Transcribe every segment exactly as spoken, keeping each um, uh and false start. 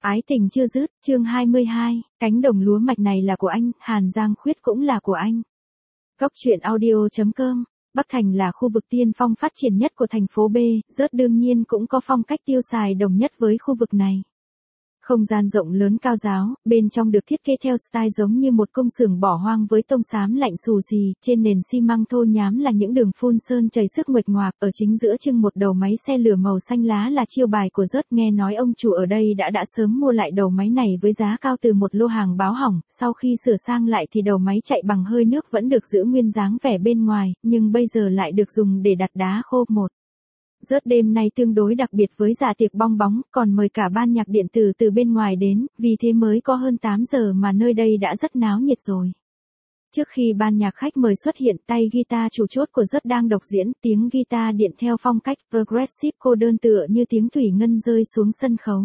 Ái tình chưa dứt, chương hai mươi hai, cánh đồng lúa mạch này là của anh, Hàn Giang Khuyết cũng là của anh. Góc truyện audio chấm com, Bắc Thành là khu vực tiên phong phát triển nhất của thành phố B, rớt đương nhiên cũng có phong cách tiêu xài đồng nhất với khu vực này. Không gian rộng lớn cao ráo, bên trong được thiết kế theo style giống như một công xưởng bỏ hoang với tông xám lạnh xù xì, trên nền xi măng thô nhám là những đường phun sơn chảy sức nguệch ngoạc, ở chính giữa trưng một đầu máy xe lửa màu xanh lá là chiêu bài của rớt. Nghe nói ông chủ ở đây đã đã sớm mua lại đầu máy này với giá cao từ một lô hàng báo hỏng, sau khi sửa sang lại thì đầu máy chạy bằng hơi nước vẫn được giữ nguyên dáng vẻ bên ngoài, nhưng bây giờ lại được dùng để đặt đá khô một. Rớt đêm nay tương đối đặc biệt với dạ tiệc bong bóng, còn mời cả ban nhạc điện tử từ bên ngoài đến, vì thế mới có hơn tám giờ mà nơi đây đã rất náo nhiệt rồi. Trước khi ban nhạc khách mời xuất hiện, tay guitar chủ chốt của Rớt đang độc diễn, tiếng guitar điện theo phong cách progressive cô đơn tựa như tiếng thủy ngân rơi xuống sân khấu.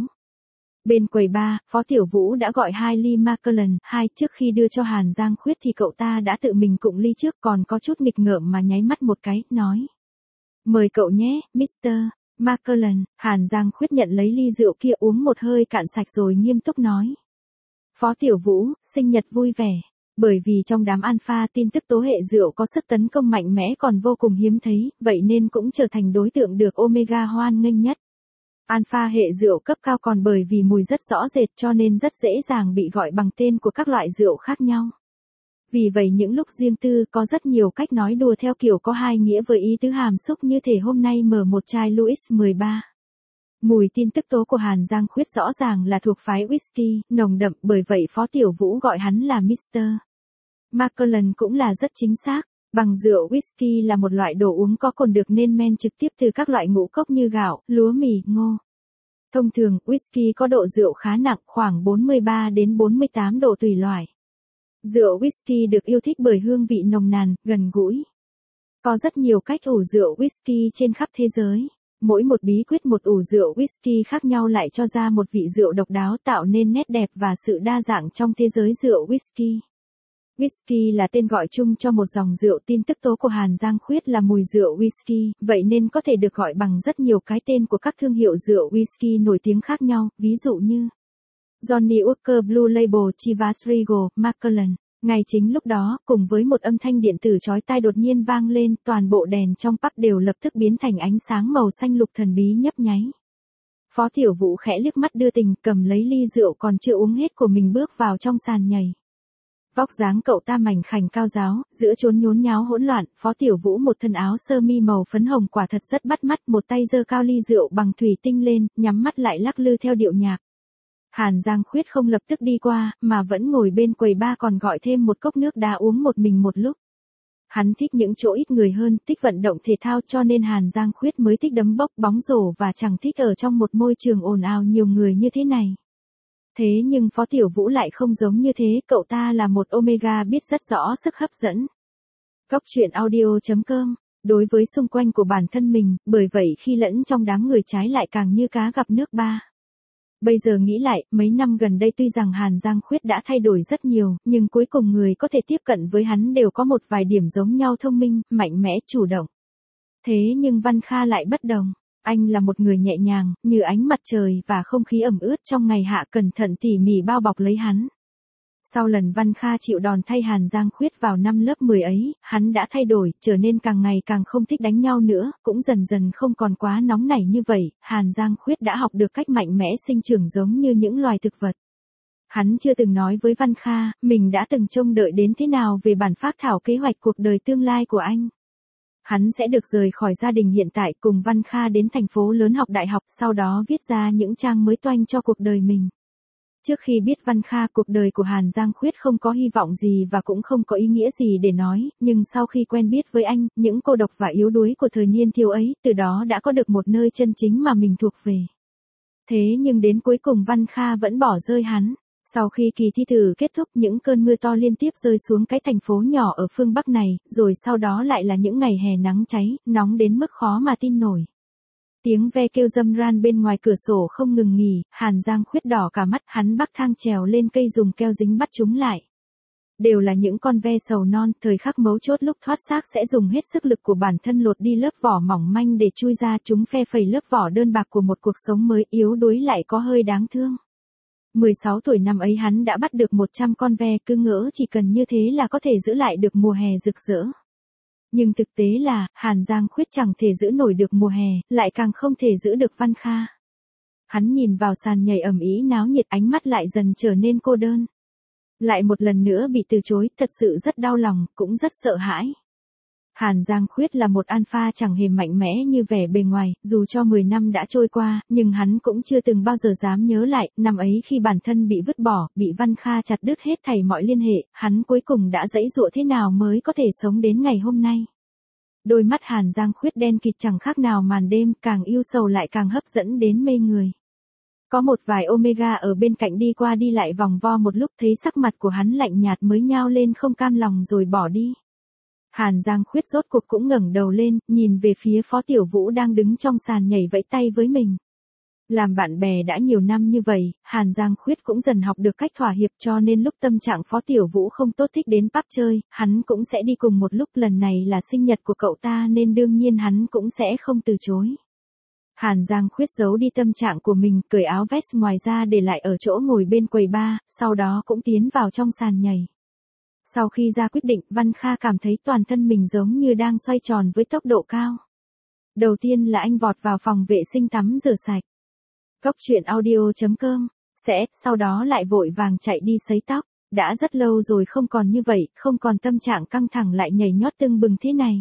Bên quầy bar, Phó Tiểu Vũ đã gọi hai ly Macallan, hai, trước khi đưa cho Hàn Giang Khuyết thì cậu ta đã tự mình cụng ly trước, còn có chút nghịch ngợm mà nháy mắt một cái, nói. Mời cậu nhé, mít tơ Macallan. Hàn Giang Khuyết nhận lấy ly rượu kia uống một hơi cạn sạch rồi nghiêm túc nói. Phó Tiểu Vũ, sinh nhật vui vẻ. Bởi vì trong đám alpha tin tức tố hệ rượu có sức tấn công mạnh mẽ còn vô cùng hiếm thấy, vậy nên cũng trở thành đối tượng được Omega hoan nghênh nhất. Alpha hệ rượu cấp cao còn bởi vì mùi rất rõ rệt cho nên rất dễ dàng bị gọi bằng tên của các loại rượu khác nhau. Vì vậy những lúc riêng tư có rất nhiều cách nói đùa theo kiểu có hai nghĩa với ý tứ hàm xúc, như thể hôm nay mở một chai Louis mười ba. Mùi tin tức tố của Hàn Giang Khuyết rõ ràng là thuộc phái whisky, nồng đậm, bởi vậy Phó Tiểu Vũ gọi hắn là mít tơ Macallan cũng là rất chính xác. Bằng rượu whisky là một loại đồ uống có cồn được nên men trực tiếp từ các loại ngũ cốc như gạo, lúa mì, ngô. Thông thường, whisky có độ rượu khá nặng, khoảng bốn mươi ba đến bốn mươi tám độ tùy loại. Rượu whisky được yêu thích bởi hương vị nồng nàn, gần gũi. Có rất nhiều cách ủ rượu whisky trên khắp thế giới. Mỗi một bí quyết một ủ rượu whisky khác nhau lại cho ra một vị rượu độc đáo, tạo nên nét đẹp và sự đa dạng trong thế giới rượu whisky. Whisky là tên gọi chung cho một dòng rượu, tin tức tố của Hàn Giang Khuyết là mùi rượu whisky, vậy nên có thể được gọi bằng rất nhiều cái tên của các thương hiệu rượu whisky nổi tiếng khác nhau, ví dụ như Johnny Walker Blue Label, Chivas Regal, Macallan. Ngay chính lúc đó, cùng với một âm thanh điện tử chói tai đột nhiên vang lên, toàn bộ đèn trong pub đều lập tức biến thành ánh sáng màu xanh lục thần bí nhấp nháy. Phó Tiểu Vũ khẽ liếc mắt đưa tình, cầm lấy ly rượu còn chưa uống hết của mình bước vào trong sàn nhảy. Vóc dáng cậu ta mảnh khảnh cao ráo, giữa chốn nhốn nháo hỗn loạn, Phó Tiểu Vũ một thân áo sơ mi màu phấn hồng quả thật rất bắt mắt, một tay giơ cao ly rượu bằng thủy tinh lên, nhắm mắt lại lắc lư theo điệu nhạc. Hàn Giang Khuyết không lập tức đi qua, mà vẫn ngồi bên quầy bar còn gọi thêm một cốc nước đá uống một mình một lúc. Hắn thích những chỗ ít người hơn, thích vận động thể thao cho nên Hàn Giang Khuyết mới thích đấm bốc bóng rổ và chẳng thích ở trong một môi trường ồn ào nhiều người như thế này. Thế nhưng Phó Tiểu Vũ lại không giống như thế, cậu ta là một Omega biết rất rõ sức hấp dẫn. Góc truyện audio chấm com, đối với xung quanh của bản thân mình, bởi vậy khi lẫn trong đám người trái lại càng như cá gặp nước ba. Bây giờ nghĩ lại, mấy năm gần đây tuy rằng Hàn Giang Khuyết đã thay đổi rất nhiều, nhưng cuối cùng người có thể tiếp cận với hắn đều có một vài điểm giống nhau: thông minh, mạnh mẽ, chủ động. Thế nhưng Văn Kha lại bất đồng. Anh là một người nhẹ nhàng, như ánh mặt trời và không khí ẩm ướt trong ngày hạ, cẩn thận tỉ mỉ bao bọc lấy hắn. Sau lần Văn Kha chịu đòn thay Hàn Giang Khuyết vào năm lớp mười ấy, hắn đã thay đổi, trở nên càng ngày càng không thích đánh nhau nữa, cũng dần dần không còn quá nóng nảy như vậy. Hàn Giang Khuyết đã học được cách mạnh mẽ sinh trưởng giống như những loài thực vật. Hắn chưa từng nói với Văn Kha, mình đã từng trông đợi đến thế nào về bản phác thảo kế hoạch cuộc đời tương lai của anh. Hắn sẽ được rời khỏi gia đình hiện tại cùng Văn Kha đến thành phố lớn học đại học, sau đó viết ra những trang mới toanh cho cuộc đời mình. Trước khi biết Văn Kha, cuộc đời của Hàn Giang Khuyết không có hy vọng gì và cũng không có ý nghĩa gì để nói, nhưng sau khi quen biết với anh, những cô độc và yếu đuối của thời niên thiếu ấy, từ đó đã có được một nơi chân chính mà mình thuộc về. Thế nhưng đến cuối cùng Văn Kha vẫn bỏ rơi hắn. Sau khi kỳ thi thử kết thúc, những cơn mưa to liên tiếp rơi xuống cái thành phố nhỏ ở phương Bắc này, rồi sau đó lại là những ngày hè nắng cháy, nóng đến mức khó mà tin nổi. Tiếng ve kêu râm ran bên ngoài cửa sổ không ngừng nghỉ, Hàn Giang Khuyết đỏ cả mắt, hắn bắc thang trèo lên cây dùng keo dính bắt chúng lại. Đều là những con ve sầu non, thời khắc mấu chốt lúc thoát xác sẽ dùng hết sức lực của bản thân lột đi lớp vỏ mỏng manh để chui ra, chúng phe phẩy lớp vỏ đơn bạc của một cuộc sống mới, yếu đuối lại có hơi đáng thương. mười sáu tuổi năm ấy hắn đã bắt được một trăm con ve, cứ ngỡ chỉ cần như thế là có thể giữ lại được mùa hè rực rỡ. Nhưng thực tế là, Hàn Giang Khuyết chẳng thể giữ nổi được mùa hè, lại càng không thể giữ được Văn Kha. Hắn nhìn vào sàn nhảy ầm ĩ náo nhiệt, ánh mắt lại dần trở nên cô đơn. Lại một lần nữa bị từ chối, thật sự rất đau lòng, cũng rất sợ hãi. Hàn Giang Khuyết là một alpha chẳng hề mạnh mẽ như vẻ bề ngoài, dù cho mười năm đã trôi qua, nhưng hắn cũng chưa từng bao giờ dám nhớ lại, năm ấy khi bản thân bị vứt bỏ, bị Văn Kha chặt đứt hết thảy mọi liên hệ, hắn cuối cùng đã giãy giụa thế nào mới có thể sống đến ngày hôm nay. Đôi mắt Hàn Giang Khuyết đen kịt chẳng khác nào màn đêm, càng yêu sầu lại càng hấp dẫn đến mê người. Có một vài Omega ở bên cạnh đi qua đi lại vòng vo một lúc, thấy sắc mặt của hắn lạnh nhạt mới nhao lên không cam lòng rồi bỏ đi. Hàn Giang Khuyết rốt cuộc cũng ngẩng đầu lên, nhìn về phía Phó Tiểu Vũ đang đứng trong sàn nhảy vẫy tay với mình. Làm bạn bè đã nhiều năm như vậy, Hàn Giang Khuyết cũng dần học được cách thỏa hiệp, cho nên lúc tâm trạng Phó Tiểu Vũ không tốt thích đến pub chơi, hắn cũng sẽ đi cùng một lúc. Lần này là sinh nhật của cậu ta nên đương nhiên hắn cũng sẽ không từ chối. Hàn Giang Khuyết giấu đi tâm trạng của mình, cởi áo vest ngoài ra để lại ở chỗ ngồi bên quầy bar, sau đó cũng tiến vào trong sàn nhảy. Sau khi ra quyết định, Văn Kha cảm thấy toàn thân mình giống như đang xoay tròn với tốc độ cao. Đầu tiên là anh vọt vào phòng vệ sinh tắm rửa sạch. Cốc truyện audio chấm com, sẽ, sau đó lại vội vàng chạy đi sấy tóc. Đã rất lâu rồi không còn như vậy, không còn tâm trạng căng thẳng lại nhảy nhót tưng bừng thế này.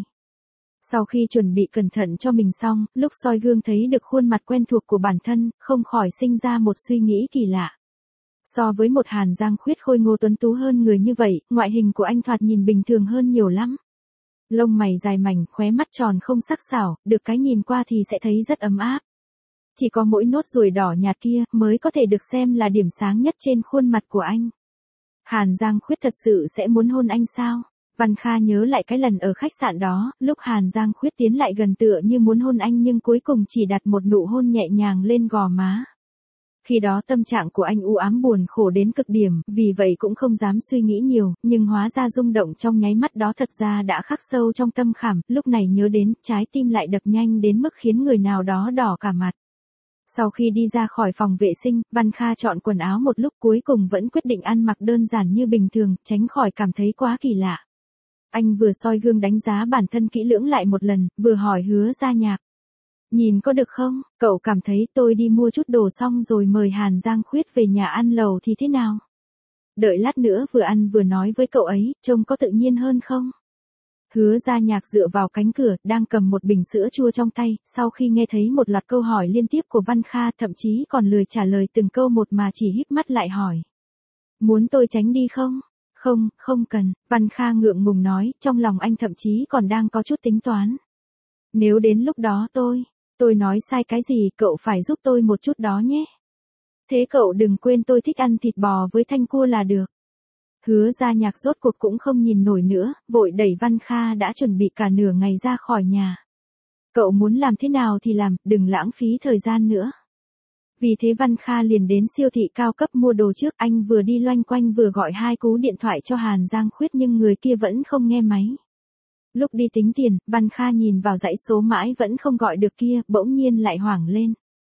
Sau khi chuẩn bị cẩn thận cho mình xong, lúc soi gương thấy được khuôn mặt quen thuộc của bản thân, không khỏi sinh ra một suy nghĩ kỳ lạ. So với một Hàn Giang Khuyết khôi ngô tuấn tú hơn người như vậy, ngoại hình của anh thoạt nhìn bình thường hơn nhiều lắm. Lông mày dài mảnh, khóe mắt tròn không sắc sảo, được cái nhìn qua thì sẽ thấy rất ấm áp. Chỉ có mỗi nốt ruồi đỏ nhạt kia mới có thể được xem là điểm sáng nhất trên khuôn mặt của anh. Hàn Giang Khuyết thật sự sẽ muốn hôn anh sao? Văn Kha nhớ lại cái lần ở khách sạn đó, lúc Hàn Giang Khuyết tiến lại gần tựa như muốn hôn anh nhưng cuối cùng chỉ đặt một nụ hôn nhẹ nhàng lên gò má. Khi đó tâm trạng của anh u ám buồn khổ đến cực điểm, vì vậy cũng không dám suy nghĩ nhiều, nhưng hóa ra rung động trong nháy mắt đó thật ra đã khắc sâu trong tâm khảm, lúc này nhớ đến, trái tim lại đập nhanh đến mức khiến người nào đó đỏ cả mặt. Sau khi đi ra khỏi phòng vệ sinh, Văn Kha chọn quần áo một lúc cuối cùng vẫn quyết định ăn mặc đơn giản như bình thường, tránh khỏi cảm thấy quá kỳ lạ. Anh vừa soi gương đánh giá bản thân kỹ lưỡng lại một lần, vừa hỏi Hứa Gia Nhạc. Nhìn có được không, cậu cảm thấy tôi đi mua chút đồ xong rồi mời Hàn Giang Khuyết về nhà ăn lẩu thì thế nào? Đợi lát nữa vừa ăn vừa nói với cậu ấy, trông có tự nhiên hơn không? Hứa Gia Nhạc dựa vào cánh cửa, đang cầm một bình sữa chua trong tay, sau khi nghe thấy một loạt câu hỏi liên tiếp của Văn Kha, thậm chí còn lười trả lời từng câu một mà chỉ híp mắt lại hỏi. Muốn tôi tránh đi không? Không, không cần, Văn Kha ngượng ngùng nói, trong lòng anh thậm chí còn đang có chút tính toán. Nếu đến lúc đó tôi, tôi nói sai cái gì, cậu phải giúp tôi một chút đó nhé. Thế cậu đừng quên tôi thích ăn thịt bò với thanh cua là được. Hứa Gia Nhạc rốt cuộc cũng không nhìn nổi nữa, vội đẩy Văn Kha đã chuẩn bị cả nửa ngày ra khỏi nhà. Cậu muốn làm thế nào thì làm, đừng lãng phí thời gian nữa. Vì thế Văn Kha liền đến siêu thị cao cấp mua đồ trước, anh vừa đi loanh quanh vừa gọi hai cú điện thoại cho Hàn Giang Khuyết nhưng người kia vẫn không nghe máy. Lúc đi tính tiền, Văn Kha nhìn vào dãy số mãi vẫn không gọi được kia, bỗng nhiên lại hoảng lên.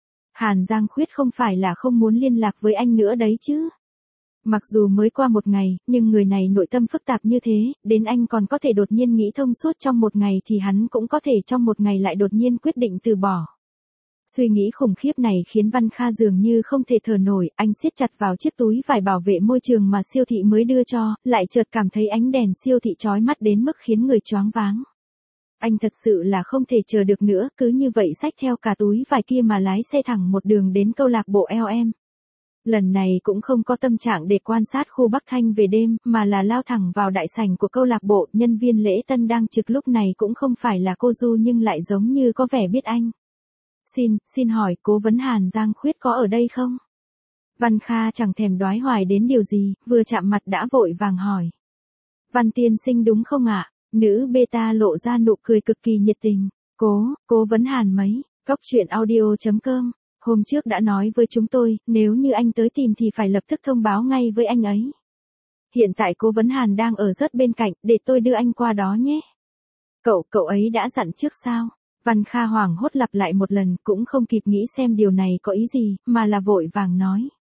Hàn Giang Khuyết không phải là không muốn liên lạc với anh nữa đấy chứ. Mặc dù mới qua một ngày, nhưng người này nội tâm phức tạp như thế, đến anh còn có thể đột nhiên nghĩ thông suốt trong một ngày thì hắn cũng có thể trong một ngày lại đột nhiên quyết định từ bỏ. Suy nghĩ khủng khiếp này khiến Văn Kha dường như không thể thở nổi, anh siết chặt vào chiếc túi vải bảo vệ môi trường mà siêu thị mới đưa cho, lại chợt cảm thấy ánh đèn siêu thị chói mắt đến mức khiến người choáng váng. Anh thật sự là không thể chờ được nữa, cứ như vậy xách theo cả túi vải kia mà lái xe thẳng một đường đến câu lạc bộ lờ em. Lần này cũng không có tâm trạng để quan sát khu Bắc Thanh về đêm, mà là lao thẳng vào đại sảnh của câu lạc bộ. Nhân viên lễ tân đang trực lúc này cũng không phải là cô Du nhưng lại giống như có vẻ biết anh. Xin, xin hỏi, cố vấn Hàn Giang Khuyết có ở đây không? Văn Kha chẳng thèm đoái hoài đến điều gì, vừa chạm mặt đã vội vàng hỏi. Văn tiên sinh đúng không ạ? Nữ beta lộ ra nụ cười cực kỳ nhiệt tình. Cố, cố vấn Hàn mấy, cốc truyện audio chấm com. Hôm trước đã nói với chúng tôi, nếu như anh tới tìm thì phải lập tức thông báo ngay với anh ấy. Hiện tại cố vấn Hàn đang ở rất bên cạnh, để tôi đưa anh qua đó nhé. Cậu, cậu ấy đã dặn trước sao? Văn Kha hoảng hốt lặp lại một lần, cũng không kịp nghĩ xem điều này có ý gì, mà là vội vàng nói.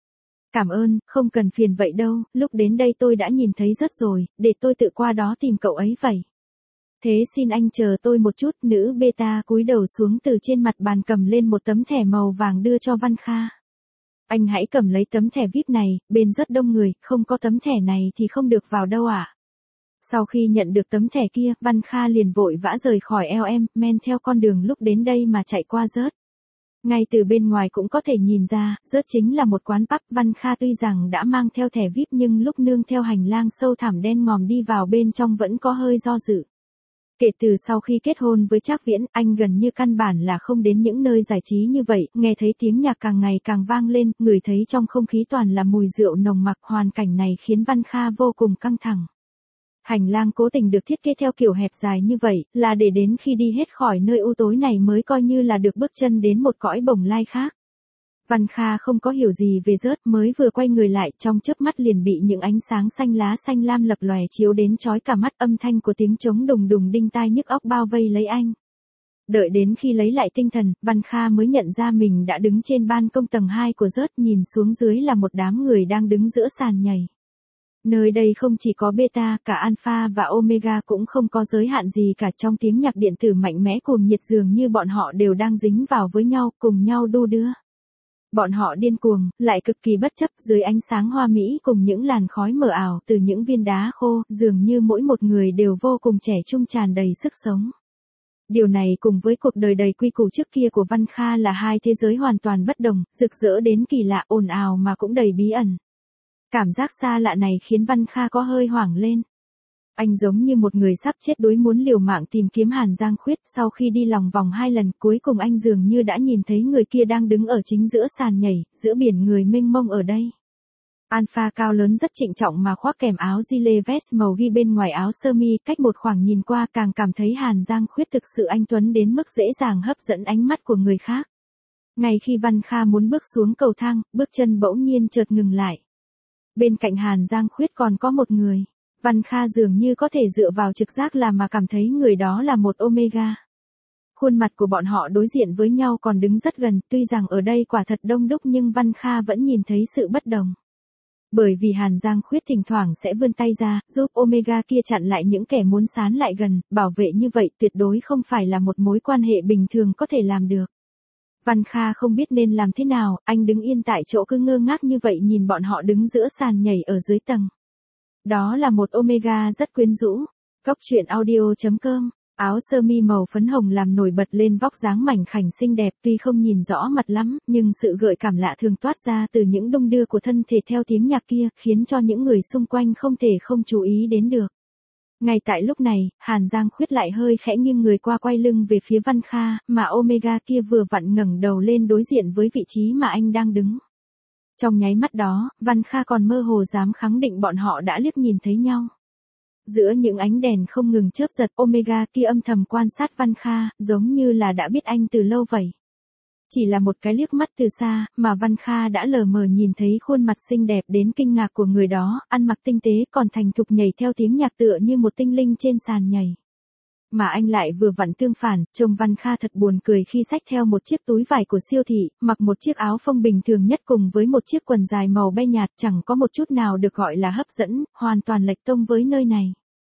Cảm ơn, không cần phiền vậy đâu, lúc đến đây tôi đã nhìn thấy rất rồi, để tôi tự qua đó tìm cậu ấy vậy. Thế xin anh chờ tôi một chút, nữ beta cúi đầu xuống từ trên mặt bàn cầm lên một tấm thẻ màu vàng đưa cho Văn Kha. Anh hãy cầm lấy tấm thẻ vi ai pi này, bên rất đông người, không có tấm thẻ này thì không được vào đâu ạ. À? Sau khi nhận được tấm thẻ kia, Văn Kha liền vội vã rời khỏi eo em, men theo con đường lúc đến đây mà chạy qua rớt. Ngay từ bên ngoài cũng có thể nhìn ra, rớt chính là một quán pub. Văn Kha tuy rằng đã mang theo thẻ vi ai pi nhưng lúc nương theo hành lang sâu thẳm đen ngòm đi vào bên trong vẫn có hơi do dự. Kể từ sau khi kết hôn với Trác Viễn, anh gần như căn bản là không đến những nơi giải trí như vậy, nghe thấy tiếng nhạc càng ngày càng vang lên, ngửi thấy trong không khí toàn là mùi rượu nồng nặc, hoàn cảnh này khiến Văn Kha vô cùng căng thẳng. Hành lang cố tình được thiết kế theo kiểu hẹp dài như vậy, là để đến khi đi hết khỏi nơi u tối này mới coi như là được bước chân đến một cõi bồng lai khác. Văn Kha không có hiểu gì về rớt, mới vừa quay người lại, trong chớp mắt liền bị những ánh sáng xanh lá xanh lam lập lòe chiếu đến chói cả mắt, âm thanh của tiếng trống đùng đùng đinh tai nhức óc bao vây lấy anh. Đợi đến khi lấy lại tinh thần, Văn Kha mới nhận ra mình đã đứng trên ban công tầng hai của rớt, nhìn xuống dưới là một đám người đang đứng giữa sàn nhảy. Nơi đây không chỉ có beta, cả alpha và omega cũng không có giới hạn gì cả, trong tiếng nhạc điện tử mạnh mẽ cuồng nhiệt dường như bọn họ đều đang dính vào với nhau, cùng nhau đu đưa. Bọn họ điên cuồng, lại cực kỳ bất chấp dưới ánh sáng hoa mỹ cùng những làn khói mờ ảo từ những viên đá khô, dường như mỗi một người đều vô cùng trẻ trung tràn đầy sức sống. Điều này cùng với cuộc đời đầy quy củ trước kia của Văn Kha là hai thế giới hoàn toàn bất đồng, rực rỡ đến kỳ lạ, ồn ào mà cũng đầy bí ẩn. Cảm giác xa lạ này khiến Văn Kha có hơi hoảng lên. Anh giống như một người sắp chết đuối muốn liều mạng tìm kiếm Hàn Giang Khuyết, sau khi đi lòng vòng hai lần, cuối cùng anh dường như đã nhìn thấy người kia đang đứng ở chính giữa sàn nhảy, giữa biển người mênh mông ở đây. Alpha cao lớn rất trịnh trọng mà khoác kèm áo gilet vest màu ghi bên ngoài áo sơ mi, cách một khoảng nhìn qua càng cảm thấy Hàn Giang Khuyết thực sự anh tuấn đến mức dễ dàng hấp dẫn ánh mắt của người khác. Ngay khi Văn Kha muốn bước xuống cầu thang, bước chân bỗng nhiên chợt ngừng lại. Bên cạnh Hàn Giang Khuyết còn có một người. Văn Kha dường như có thể dựa vào trực giác là mà cảm thấy người đó là một omega. Khuôn mặt của bọn họ đối diện với nhau còn đứng rất gần, tuy rằng ở đây quả thật đông đúc nhưng Văn Kha vẫn nhìn thấy sự bất đồng. Bởi vì Hàn Giang Khuyết thỉnh thoảng sẽ vươn tay ra, giúp omega kia chặn lại những kẻ muốn sán lại gần, bảo vệ như vậy tuyệt đối không phải là một mối quan hệ bình thường có thể làm được. Văn Kha không biết nên làm thế nào, anh đứng yên tại chỗ cứ ngơ ngác như vậy nhìn bọn họ đứng giữa sàn nhảy ở dưới tầng. Đó là một omega rất quyến rũ. Cóc truyện audio chấm com. Áo sơ mi màu phấn hồng làm nổi bật lên vóc dáng mảnh khảnh xinh đẹp, tuy không nhìn rõ mặt lắm, nhưng sự gợi cảm lạ thường toát ra từ những đung đưa của thân thể theo tiếng nhạc kia, khiến cho những người xung quanh không thể không chú ý đến được. Ngay tại lúc này, Hàn Giang Khuyết lại hơi khẽ nghiêng người qua quay lưng về phía Văn Kha, mà omega kia vừa vặn ngẩng đầu lên đối diện với vị trí mà anh đang đứng. Trong nháy mắt đó, Văn Kha còn mơ hồ dám khẳng định bọn họ đã liếc nhìn thấy nhau. Giữa những ánh đèn không ngừng chớp giật, omega kia âm thầm quan sát Văn Kha, giống như là đã biết anh từ lâu vậy. Chỉ là một cái liếc mắt từ xa, mà Văn Kha đã lờ mờ nhìn thấy khuôn mặt xinh đẹp đến kinh ngạc của người đó, ăn mặc tinh tế còn thành thục nhảy theo tiếng nhạc tựa như một tinh linh trên sàn nhảy. Mà anh lại vừa vặn tương phản, trông Văn Kha thật buồn cười khi xách theo một chiếc túi vải của siêu thị, mặc một chiếc áo phông bình thường nhất cùng với một chiếc quần dài màu be nhạt, chẳng có một chút nào được gọi là hấp dẫn, hoàn toàn lệch tông với nơi này.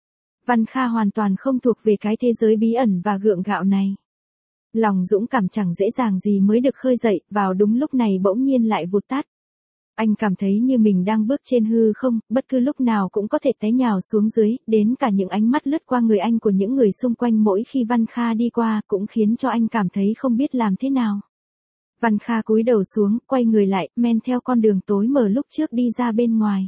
Văn Kha hoàn toàn không thuộc về cái thế giới bí ẩn và gượng gạo này. Lòng dũng cảm chẳng dễ dàng gì mới được khơi dậy, vào đúng lúc này bỗng nhiên lại vụt tắt. Anh cảm thấy như mình đang bước trên hư không, bất cứ lúc nào cũng có thể té nhào xuống dưới, đến cả những ánh mắt lướt qua người anh của những người xung quanh mỗi khi Văn Kha đi qua cũng khiến cho anh cảm thấy không biết làm thế nào. Văn Kha cúi đầu xuống, quay người lại, men theo con đường tối mờ lúc trước đi ra bên ngoài.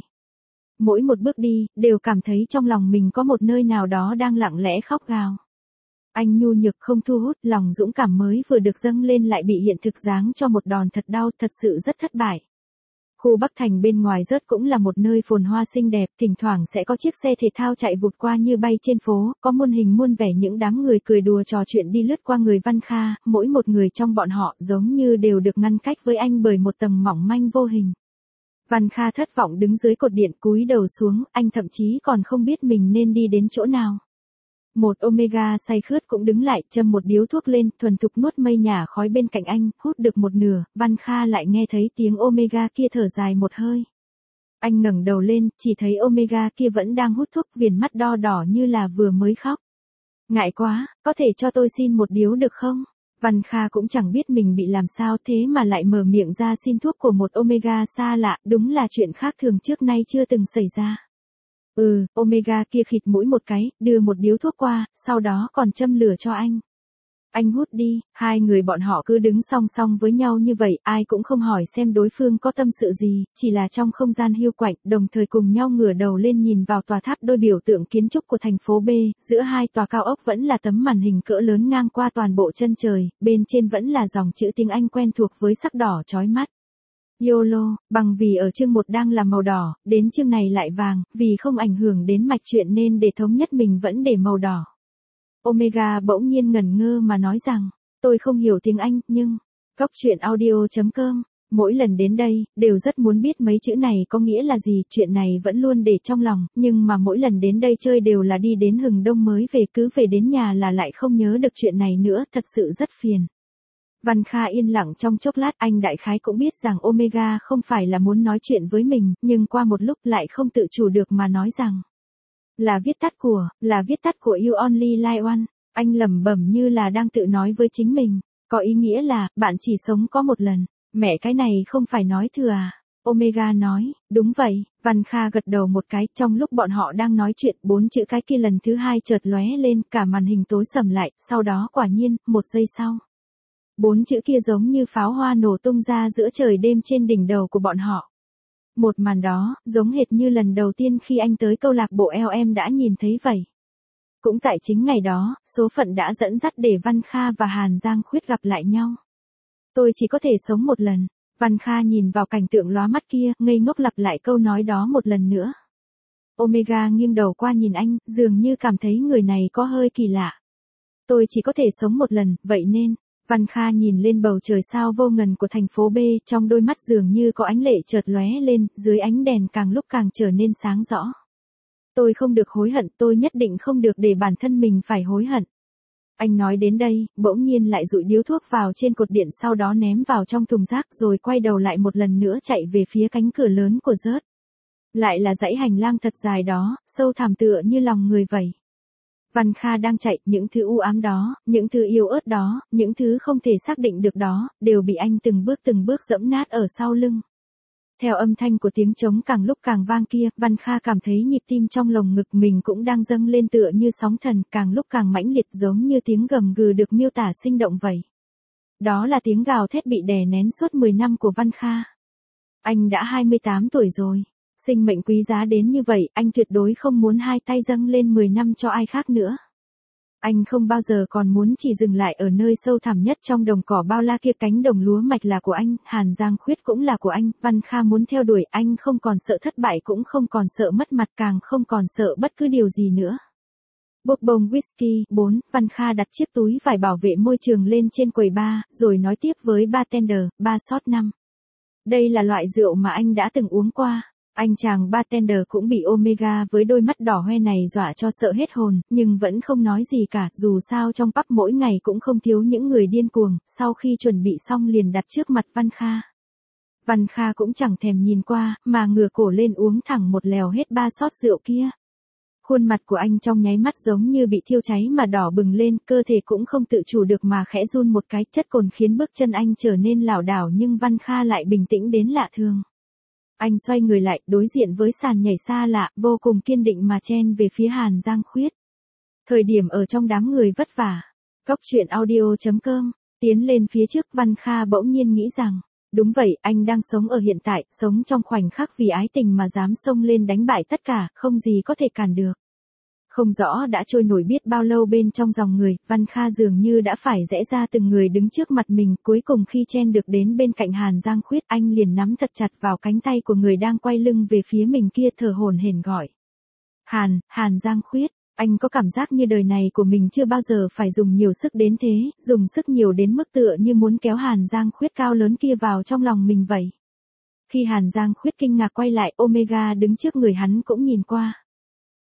Mỗi một bước đi, đều cảm thấy trong lòng mình có một nơi nào đó đang lặng lẽ khóc gào. Anh nhu nhược không thu hút, lòng dũng cảm mới vừa được dâng lên lại bị hiện thực giáng cho một đòn thật đau, thật sự rất thất bại. Khu Bắc Thành bên ngoài rớt cũng là một nơi phồn hoa xinh đẹp, thỉnh thoảng sẽ có chiếc xe thể thao chạy vụt qua như bay trên phố, có muôn hình muôn vẻ những đám người cười đùa trò chuyện đi lướt qua người Văn Kha, mỗi một người trong bọn họ giống như đều được ngăn cách với anh bởi một tầng mỏng manh vô hình. Văn Kha thất vọng đứng dưới cột điện cúi đầu xuống, anh thậm chí còn không biết mình nên đi đến chỗ nào. Một Omega say khướt cũng đứng lại, châm một điếu thuốc lên, thuần thục nuốt mây nhả khói bên cạnh anh, hút được một nửa, Văn Kha lại nghe thấy tiếng Omega kia thở dài một hơi. Anh ngẩng đầu lên, chỉ thấy Omega kia vẫn đang hút thuốc, viền mắt đo đỏ như là vừa mới khóc. Ngại quá, có thể cho tôi xin một điếu được không? Văn Kha cũng chẳng biết mình bị làm sao thế mà lại mở miệng ra xin thuốc của một Omega xa lạ, đúng là chuyện khác thường trước nay chưa từng xảy ra. Ừ, Omega kia khịt mũi một cái, đưa một điếu thuốc qua, sau đó còn châm lửa cho anh. Anh hút đi, hai người bọn họ cứ đứng song song với nhau như vậy, ai cũng không hỏi xem đối phương có tâm sự gì, chỉ là trong không gian hiu quạnh, đồng thời cùng nhau ngửa đầu lên nhìn vào tòa tháp đôi biểu tượng kiến trúc của thành phố B, giữa hai tòa cao ốc vẫn là tấm màn hình cỡ lớn ngang qua toàn bộ chân trời, bên trên vẫn là dòng chữ tiếng Anh quen thuộc với sắc đỏ chói mắt. YOLO, bằng vì ở chương một đang là màu đỏ, đến chương này lại vàng, vì không ảnh hưởng đến mạch truyện nên để thống nhất mình vẫn để màu đỏ. Omega bỗng nhiên ngẩn ngơ mà nói rằng, tôi không hiểu tiếng Anh, nhưng, cóc truyện audio chấm com, mỗi lần đến đây, đều rất muốn biết mấy chữ này có nghĩa là gì, chuyện này vẫn luôn để trong lòng, nhưng mà mỗi lần đến đây chơi đều là đi đến hừng đông mới về, cứ về đến nhà là lại không nhớ được chuyện này nữa, thật sự rất phiền. Văn Kha yên lặng trong chốc lát, anh đại khái cũng biết rằng Omega không phải là muốn nói chuyện với mình, nhưng qua một lúc lại không tự chủ được mà nói rằng, là viết tắt của, là viết tắt của You Only Live One. Anh lẩm bẩm như là đang tự nói với chính mình, có ý nghĩa là, bạn chỉ sống có một lần. Mẹ cái này không phải nói thừa à? Omega nói, đúng vậy. Văn Kha gật đầu một cái, trong lúc bọn họ đang nói chuyện, bốn chữ cái kia lần thứ hai chợt lóe lên, cả màn hình tối sầm lại, sau đó quả nhiên, một giây sau. Bốn chữ kia giống như pháo hoa nổ tung ra giữa trời đêm trên đỉnh đầu của bọn họ. Một màn đó, giống hệt như lần đầu tiên khi anh tới câu lạc bộ L M đã nhìn thấy vậy. Cũng tại chính ngày đó, số phận đã dẫn dắt để Văn Kha và Hàn Giang Khuyết gặp lại nhau. Tôi chỉ có thể sống một lần. Văn Kha nhìn vào cảnh tượng lóa mắt kia, ngây ngốc lặp lại câu nói đó một lần nữa. Omega nghiêng đầu qua nhìn anh, dường như cảm thấy người này có hơi kỳ lạ. Tôi chỉ có thể sống một lần, vậy nên, Văn Kha nhìn lên bầu trời sao vô ngần của thành phố B, trong đôi mắt dường như có ánh lệ chợt lóe lên, dưới ánh đèn càng lúc càng trở nên sáng rõ. Tôi không được hối hận, tôi nhất định không được để bản thân mình phải hối hận. Anh nói đến đây, bỗng nhiên lại dụi điếu thuốc vào trên cột điện, sau đó ném vào trong thùng rác rồi quay đầu lại một lần nữa chạy về phía cánh cửa lớn của rớt. Lại là dãy hành lang thật dài đó, sâu thẳm tựa như lòng người vậy. Văn Kha đang chạy, những thứ u ám đó, những thứ yếu ớt đó, những thứ không thể xác định được đó, đều bị anh từng bước từng bước dẫm nát ở sau lưng. Theo âm thanh của tiếng trống càng lúc càng vang kia, Văn Kha cảm thấy nhịp tim trong lồng ngực mình cũng đang dâng lên tựa như sóng thần, càng lúc càng mãnh liệt giống như tiếng gầm gừ được miêu tả sinh động vậy. Đó là tiếng gào thét bị đè nén suốt mười năm của Văn Kha. Anh đã hai mươi tám tuổi rồi. Sinh mệnh quý giá đến như vậy, anh tuyệt đối không muốn hai tay dâng lên mười năm cho ai khác nữa. Anh không bao giờ còn muốn chỉ dừng lại ở nơi sâu thẳm nhất trong đồng cỏ bao la kia. Cánh đồng lúa mạch là của anh, Hàn Giang Khuyết cũng là của anh, Văn Kha muốn theo đuổi, anh không còn sợ thất bại, cũng không còn sợ mất mặt, càng không còn sợ bất cứ điều gì nữa. Bốc bông whisky. Bốn. Văn Kha đặt chiếc túi vải bảo vệ môi trường lên trên quầy bar, rồi nói tiếp với bartender, ba shot năm. Đây là loại rượu mà anh đã từng uống qua. Anh chàng bartender cũng bị Omega với đôi mắt đỏ hoe này dọa cho sợ hết hồn, nhưng vẫn không nói gì cả, dù sao trong pub mỗi ngày cũng không thiếu những người điên cuồng. Sau khi chuẩn bị xong liền đặt trước mặt Văn Kha. Văn Kha cũng chẳng thèm nhìn qua, mà ngửa cổ lên uống thẳng một lèo hết ba shot rượu kia. Khuôn mặt của anh trong nháy mắt giống như bị thiêu cháy mà đỏ bừng lên, cơ thể cũng không tự chủ được mà khẽ run một cái, chất cồn khiến bước chân anh trở nên lảo đảo, nhưng Văn Kha lại bình tĩnh đến lạ thường. Anh xoay người lại, đối diện với sàn nhảy xa lạ, vô cùng kiên định mà chen về phía Hàn Giang Khuyết. Thời điểm ở trong đám người vất vả. Cóc truyện audio chấm com, tiến lên phía trước, Văn Kha bỗng nhiên nghĩ rằng, đúng vậy, anh đang sống ở hiện tại, sống trong khoảnh khắc vì ái tình mà dám xông lên đánh bại tất cả, không gì có thể cản được. Không rõ đã trôi nổi biết bao lâu bên trong dòng người, Văn Kha dường như đã phải rẽ ra từng người đứng trước mặt mình, cuối cùng khi chen được đến bên cạnh Hàn Giang Khuyết, anh liền nắm thật chặt vào cánh tay của người đang quay lưng về phía mình kia, thở hổn hển gọi. Hàn, Hàn Giang Khuyết, anh có cảm giác như đời này của mình chưa bao giờ phải dùng nhiều sức đến thế, dùng sức nhiều đến mức tựa như muốn kéo Hàn Giang Khuyết cao lớn kia vào trong lòng mình vậy. Khi Hàn Giang Khuyết kinh ngạc quay lại, Omega đứng trước người hắn cũng nhìn qua.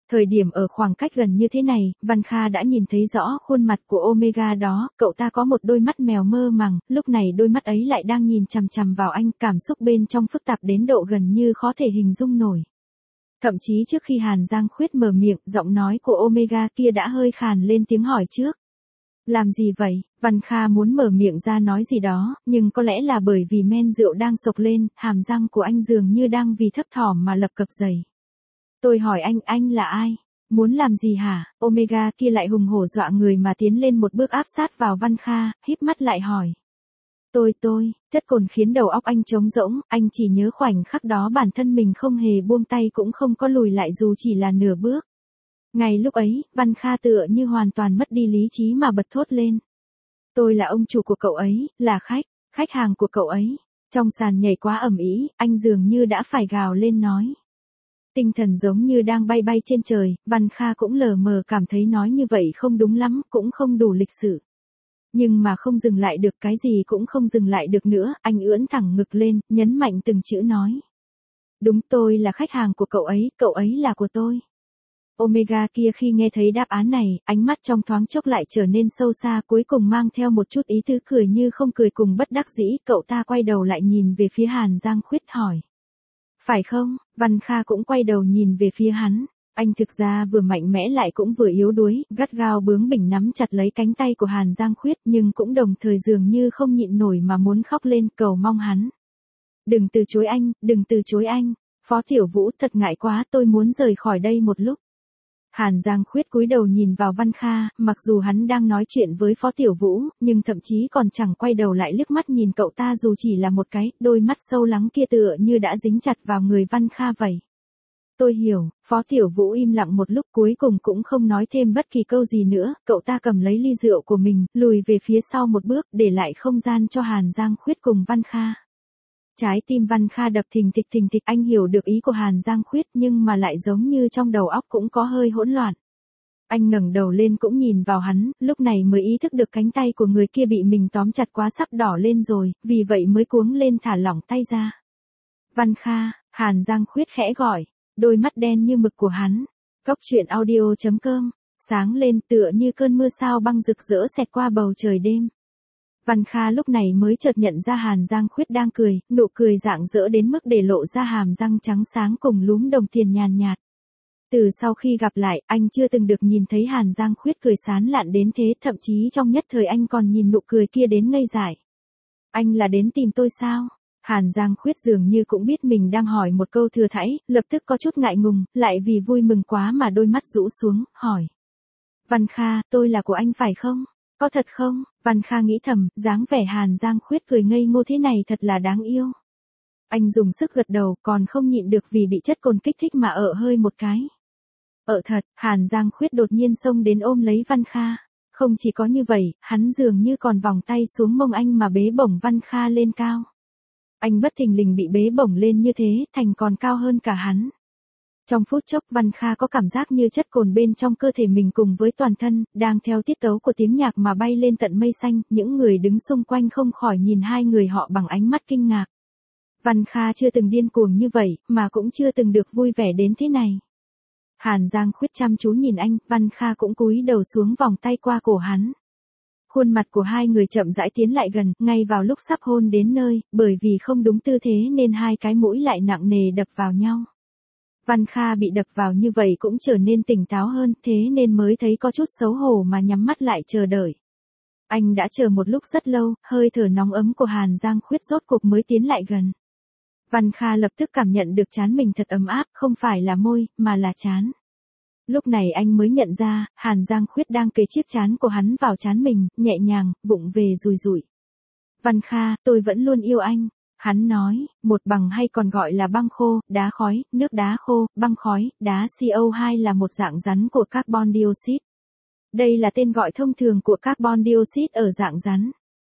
Thời điểm ở khoảng cách gần như thế này, Văn Kha đã nhìn thấy rõ khuôn mặt của Omega đó, cậu ta có một đôi mắt mèo mơ màng, lúc này đôi mắt ấy lại đang nhìn chằm chằm vào anh, cảm xúc bên trong phức tạp đến độ gần như khó thể hình dung nổi. Thậm chí trước khi Hàn Giang Khuyết mở miệng, giọng nói của Omega kia đã hơi khàn lên tiếng hỏi trước. Làm gì vậy? Văn Kha muốn mở miệng ra nói gì đó, nhưng có lẽ là bởi vì men rượu đang sộc lên, hàm răng của anh dường như đang vì thấp thỏm mà lập cập dày. Tôi hỏi anh, anh là ai? Muốn làm gì hả? Omega kia lại hùng hổ dọa người mà tiến lên một bước áp sát vào Văn Kha, híp mắt lại hỏi. Tôi tôi, chất cồn khiến đầu óc anh trống rỗng, anh chỉ nhớ khoảnh khắc đó bản thân mình không hề buông tay cũng không có lùi lại dù chỉ là nửa bước. Ngay lúc ấy, Văn Kha tựa như hoàn toàn mất đi lý trí mà bật thốt lên. Tôi là ông chủ của cậu ấy, là khách, khách hàng của cậu ấy. Trong sàn nhảy quá ầm ĩ, anh dường như đã phải gào lên nói. Tinh thần giống như đang bay bay trên trời, Văn Kha cũng lờ mờ cảm thấy nói như vậy không đúng lắm, cũng không đủ lịch sự. Nhưng mà không dừng lại được, cái gì cũng không dừng lại được nữa, anh ưỡn thẳng ngực lên, nhấn mạnh từng chữ nói. Đúng, tôi là khách hàng của cậu ấy, cậu ấy là của tôi. Omega kia khi nghe thấy đáp án này, ánh mắt trong thoáng chốc lại trở nên sâu xa, cuối cùng mang theo một chút ý tứ cười như không cười cùng bất đắc dĩ, cậu ta quay đầu lại nhìn về phía Hàn Giang Khuyết hỏi. Phải không? Văn Kha cũng quay đầu nhìn về phía hắn. Anh thực ra vừa mạnh mẽ lại cũng vừa yếu đuối, gắt gao bướng bỉnh nắm chặt lấy cánh tay của Hàn Giang Khuyết nhưng cũng đồng thời dường như không nhịn nổi mà muốn khóc lên, cầu mong hắn. Đừng từ chối anh, đừng từ chối anh. Phó Tiểu Vũ, thật ngại quá, tôi muốn rời khỏi đây một lúc. Hàn Giang Khuyết cúi đầu nhìn vào Văn Kha, mặc dù hắn đang nói chuyện với Phó Tiểu Vũ, nhưng thậm chí còn chẳng quay đầu lại liếc mắt nhìn cậu ta dù chỉ là một cái, đôi mắt sâu lắng kia tựa như đã dính chặt vào người Văn Kha vậy. Tôi hiểu, Phó Tiểu Vũ im lặng một lúc cuối cùng cũng không nói thêm bất kỳ câu gì nữa, cậu ta cầm lấy ly rượu của mình, lùi về phía sau một bước, để lại không gian cho Hàn Giang Khuyết cùng Văn Kha. Trái tim Văn Kha đập thình thịch thình thịch, anh hiểu được ý của Hàn Giang Khuyết nhưng mà lại giống như trong đầu óc cũng có hơi hỗn loạn. Anh ngẩng đầu lên cũng nhìn vào hắn, lúc này mới ý thức được cánh tay của người kia bị mình tóm chặt quá sắp đỏ lên rồi, vì vậy mới cuống lên thả lỏng tay ra. Văn Kha, Hàn Giang Khuyết khẽ gọi, đôi mắt đen như mực của hắn. Cốc truyện audio chấm com, sáng lên tựa như cơn mưa sao băng rực rỡ xẹt qua bầu trời đêm. Văn Kha lúc này mới chợt nhận ra Hàn Giang Khuyết đang cười, nụ cười rạng rỡ đến mức để lộ ra hàm răng trắng sáng cùng lúm đồng tiền nhàn nhạt. Từ sau khi gặp lại, anh chưa từng được nhìn thấy Hàn Giang Khuyết cười sán lạn đến thế, thậm chí trong nhất thời anh còn nhìn nụ cười kia đến ngây dại. Anh là đến tìm tôi sao? Hàn Giang Khuyết dường như cũng biết mình đang hỏi một câu thừa thãi, lập tức có chút ngại ngùng, lại vì vui mừng quá mà đôi mắt rũ xuống, hỏi. Văn Kha, tôi là của anh phải không? Có thật không? Văn Kha nghĩ thầm, dáng vẻ Hàn Giang Khuyết cười ngây ngô thế này thật là đáng yêu. Anh dùng sức gật đầu, còn không nhịn được vì bị chất cồn kích thích mà ợ hơi một cái. Ợ thật, Hàn Giang Khuyết đột nhiên xông đến ôm lấy Văn Kha. Không chỉ có như vậy, hắn dường như còn vòng tay xuống mông anh mà bế bổng Văn Kha lên cao. Anh bất thình lình bị bế bổng lên như thế, thành còn cao hơn cả hắn. Trong phút chốc Văn Kha có cảm giác như chất cồn bên trong cơ thể mình cùng với toàn thân, đang theo tiết tấu của tiếng nhạc mà bay lên tận mây xanh, những người đứng xung quanh không khỏi nhìn hai người họ bằng ánh mắt kinh ngạc. Văn Kha chưa từng điên cuồng như vậy, mà cũng chưa từng được vui vẻ đến thế này. Hàn Giang Khuyết chăm chú nhìn anh, Văn Kha cũng cúi đầu xuống vòng tay qua cổ hắn. Khuôn mặt của hai người chậm rãi tiến lại gần, ngay vào lúc sắp hôn đến nơi, bởi vì không đúng tư thế nên hai cái mũi lại nặng nề đập vào nhau. Văn Kha bị đập vào như vậy cũng trở nên tỉnh táo hơn, thế nên mới thấy có chút xấu hổ mà nhắm mắt lại chờ đợi. Anh đã chờ một lúc rất lâu, hơi thở nóng ấm của Hàn Giang Khuyết rốt cuộc mới tiến lại gần. Văn Kha lập tức cảm nhận được trán mình thật ấm áp, không phải là môi, mà là trán. Lúc này anh mới nhận ra, Hàn Giang Khuyết đang kề chiếc trán của hắn vào trán mình, nhẹ nhàng, vụng về rùi rủi. Văn Kha, tôi vẫn luôn yêu anh. Hắn nói, một bằng hay còn gọi là băng khô, đá khói, nước đá khô, băng khói, đá C O hai là một dạng rắn của carbon dioxide. Đây là tên gọi thông thường của carbon dioxide ở dạng rắn.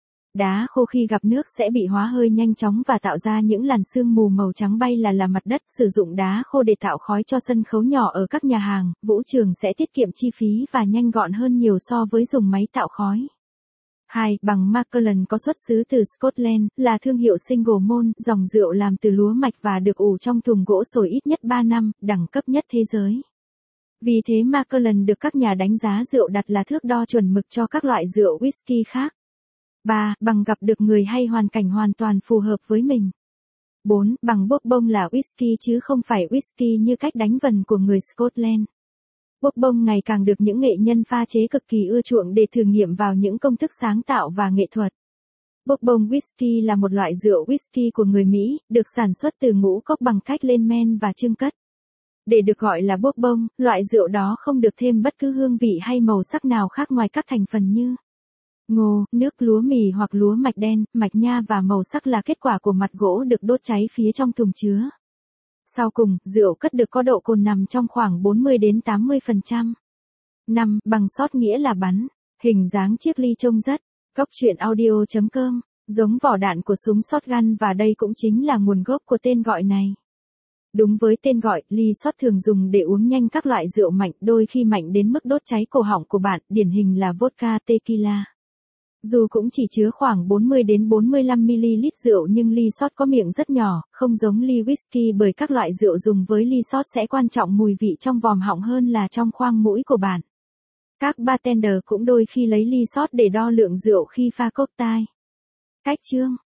Đá khô khi gặp nước sẽ bị hóa hơi nhanh chóng và tạo ra những làn sương mù màu trắng bay là là mặt đất. Sử dụng đá khô để tạo khói cho sân khấu nhỏ ở các nhà hàng, vũ trường sẽ tiết kiệm chi phí và nhanh gọn hơn nhiều so với dùng máy tạo khói. hai. Bằng Macallan có xuất xứ từ Scotland, là thương hiệu single malt, dòng rượu làm từ lúa mạch và được ủ trong thùng gỗ sồi ít nhất ba năm, đẳng cấp nhất thế giới. Vì thế Macallan được các nhà đánh giá rượu đặt là thước đo chuẩn mực cho các loại rượu whisky khác. ba. Bằng gặp được người hay hoàn cảnh hoàn toàn phù hợp với mình. bốn. Bằng bourbon là whisky chứ không phải whisky như cách đánh vần của người Scotland. Bourbon ngày càng được những nghệ nhân pha chế cực kỳ ưa chuộng để thử nghiệm vào những công thức sáng tạo và nghệ thuật. Bourbon whisky là một loại rượu whisky của người Mỹ, được sản xuất từ ngũ cốc bằng cách lên men và chưng cất. Để được gọi là bourbon, loại rượu đó không được thêm bất cứ hương vị hay màu sắc nào khác ngoài các thành phần như ngô, nước lúa mì hoặc lúa mạch đen, mạch nha và màu sắc là kết quả của mặt gỗ được đốt cháy phía trong thùng chứa. Sau cùng, rượu cất được có độ cồn nằm trong khoảng bốn mươi đến tám mươi phần trăm. năm. Bằng shot nghĩa là bắn. Hình dáng chiếc ly trông rất Cóc truyện audio chấm com giống vỏ đạn của súng shotgun và đây cũng chính là nguồn gốc của tên gọi này. Đúng với tên gọi, ly shot thường dùng để uống nhanh các loại rượu mạnh, đôi khi mạnh đến mức đốt cháy cổ họng của bạn, điển hình là vodka tequila. Dù cũng chỉ chứa khoảng bốn mươi đến bốn mươi lăm mi-li-lít rượu nhưng ly shot có miệng rất nhỏ, không giống ly whisky bởi các loại rượu dùng với ly shot sẽ quan trọng mùi vị trong vòm họng hơn là trong khoang mũi của bạn. Các bartender cũng đôi khi lấy ly shot để đo lượng rượu khi pha cocktail. Cách chưng.